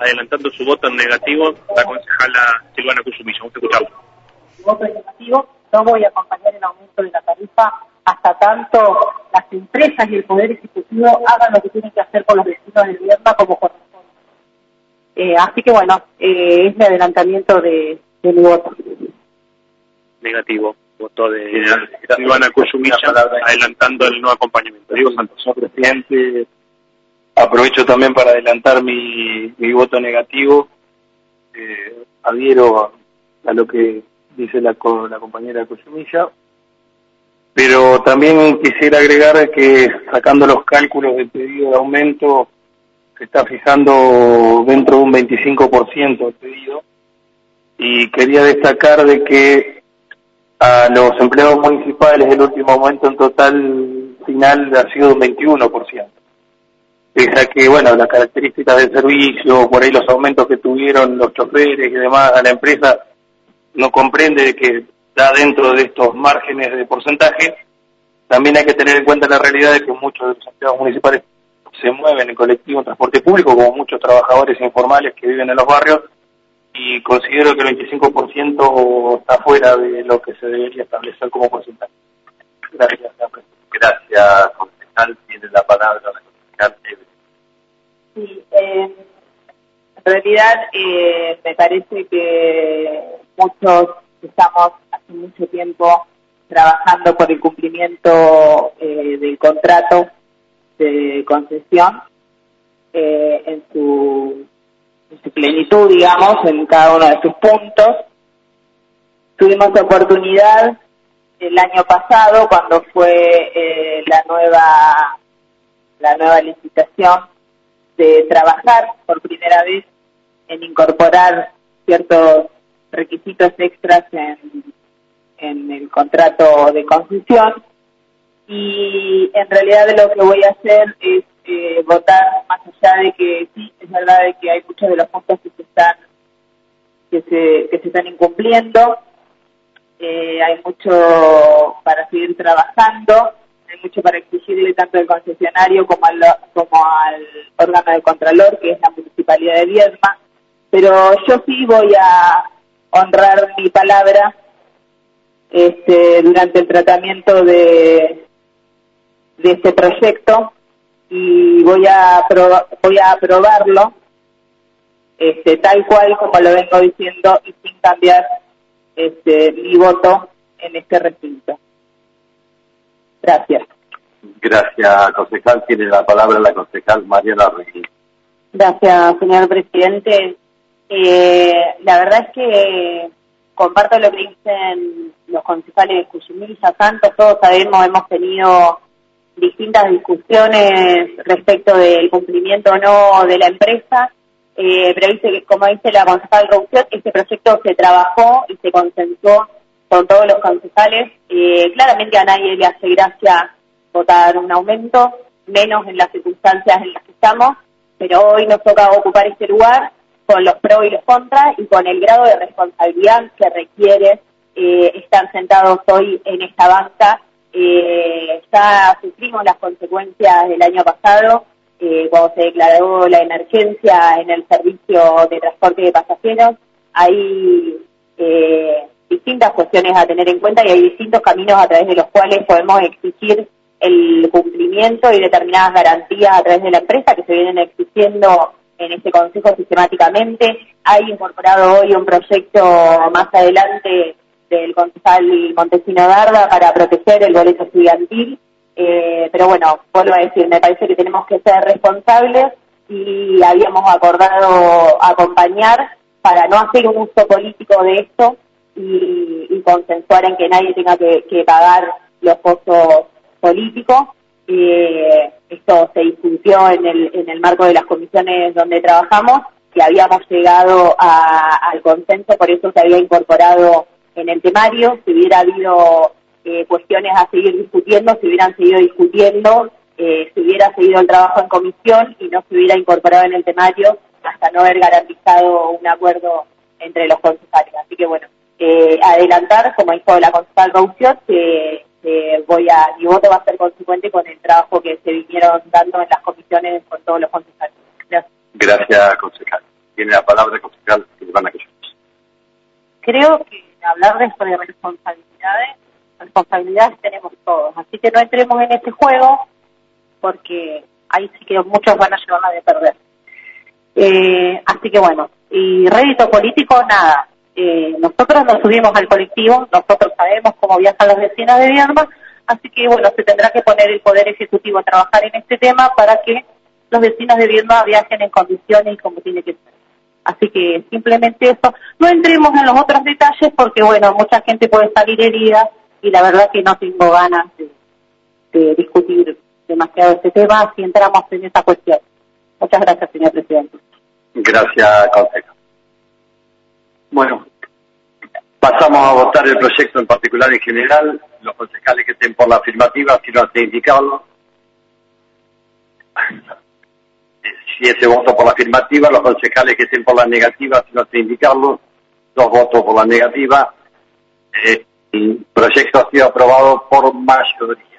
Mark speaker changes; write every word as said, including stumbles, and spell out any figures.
Speaker 1: adelantando su voto en negativo, la concejala Silvana Cusumilla. Vamos a escucharlo.
Speaker 2: Mi voto es negativo, no voy a acompañar el aumento de la tarifa hasta tanto las empresas y el Poder Ejecutivo hagan lo que tienen que hacer con los vecinos de Viedma como corresponde. Eh, así que bueno, eh, es mi adelantamiento de, de mi voto.
Speaker 1: Negativo, voto de Silvana Cusumilla, adelantando el no acompañamiento. Diego Santos.
Speaker 3: Señor presidente, aprovecho también para adelantar mi, mi voto negativo. Eh, adhiero a, a lo que dice la, la compañera Cusumilla, pero también quisiera agregar que sacando los cálculos del pedido de aumento se está fijando dentro de un veinticinco por ciento el pedido, y quería destacar de que a los empleados municipales el último aumento en total final ha sido un veintiuno por ciento. Pese a que, bueno, las características del servicio, por ahí los aumentos que tuvieron los choferes y demás a la empresa, no comprende de que está dentro de estos márgenes de porcentaje. También hay que tener en cuenta la realidad de que muchos de los empleados municipales se mueven en colectivo, en transporte público, como muchos trabajadores informales que viven en los barrios, y considero que el veinticinco por ciento está fuera de lo que se debería establecer como porcentaje. Gracias, señor presidente.
Speaker 4: Gracias, concejal. Tiene la palabra la concejal.
Speaker 2: Sí, eh, en realidad eh, me parece que muchos estamos hace mucho tiempo trabajando por el cumplimiento eh, del contrato de concesión eh, en su en su plenitud, digamos, en cada uno de sus puntos. Tuvimos oportunidad el año pasado, cuando fue eh, la nueva la nueva licitación, de trabajar por primera vez en incorporar ciertos requisitos extras en, en el contrato de concesión, y en realidad lo que voy a hacer es eh, votar, más allá de que sí, es verdad de que hay muchos de los puntos que se están que se, que se están incumpliendo, eh, hay mucho para seguir trabajando, hay mucho para exigirle tanto al concesionario como al, como al órgano de Contralor, que es la Municipalidad de Viedma, pero yo sí voy a honrar mi palabra este, durante el tratamiento de, de este proyecto, y voy a aprobar, voy a aprobarlo este, tal cual como lo vengo diciendo, y sin cambiar este, mi voto en este recinto. Gracias.
Speaker 4: Gracias, concejal. Tiene la palabra la concejal Mariana Regui.
Speaker 2: Gracias, señor presidente. Eh, la verdad es que comparto lo que dicen los concejales de Cusumilla, Santos. Todos sabemos, hemos tenido distintas discusiones respecto del cumplimiento o no de la empresa, eh, pero dice que, como dice la concejal Rousseau, este proyecto se trabajó y se consensuó con todos los concejales. Eh, claramente a nadie le hace gracia votar un aumento, menos en las circunstancias en las que estamos, pero hoy nos toca ocupar este lugar con los pros y los contras y con el grado de responsabilidad que requiere eh, estar sentados hoy en esta banca. Eh, ya sufrimos las consecuencias del año pasado, eh, cuando se declaró la emergencia en el servicio de transporte de pasajeros. Hay eh, distintas cuestiones a tener en cuenta y hay distintos caminos a través de los cuales podemos exigir el cumplimiento y determinadas garantías a través de la empresa que se vienen exigiendo en este consejo sistemáticamente. Hay incorporado hoy un proyecto más adelante del concejal Montesino Darda para proteger el boleto estudiantil, eh, pero bueno, vuelvo a decir, me parece que tenemos que ser responsables y habíamos acordado acompañar para no hacer un uso político de esto y, y consensuar en que nadie tenga que, que pagar los costos políticos. Eh, esto se discutió en el, en el marco de las comisiones donde trabajamos, que habíamos llegado a, al consenso, por eso se había incorporado en el temario. Si hubiera habido eh, cuestiones a seguir discutiendo, se hubieran seguido discutiendo, eh, se hubiera seguido el trabajo en comisión y no se hubiera incorporado en el temario hasta no haber garantizado un acuerdo entre los concejales. Así que bueno, eh, adelantar, como dijo la concejal Rousseau, que eh, voy a, mi voto va a ser consecuente con el trabajo que se vinieron dando en las comisiones con todos los concejales. Gracias.
Speaker 4: Gracias, concejal. Tiene la palabra el concejal Silvana Cuyumiya.
Speaker 2: Creo que hablar de esto de responsabilidades, responsabilidades tenemos todos, así que no entremos en ese juego porque ahí sí que muchos van a llevarla de perder. Eh, así que bueno, y rédito político, nada. Eh, nosotros nos subimos al colectivo, nosotros sabemos cómo viajan los vecinos de Viedma, así que bueno, se tendrá que poner el Poder Ejecutivo a trabajar en este tema para que los vecinos de Viedma viajen en condiciones y como tiene que ser. Así que simplemente eso, no entremos en los otros detalles porque bueno, mucha gente puede salir herida y la verdad que no tengo ganas de, de discutir demasiado este tema si entramos en esa cuestión. Muchas gracias, señor presidente.
Speaker 4: Gracias, concejal. Bueno, pasamos a votar el proyecto en particular en general. Los concejales que estén por la afirmativa, si no hace indicarlo. Si ese voto por la afirmativa, los concejales que estén por la negativa, si no hace indicarlo. Dos votos por la negativa. Eh, el proyecto ha sido aprobado por mayoría.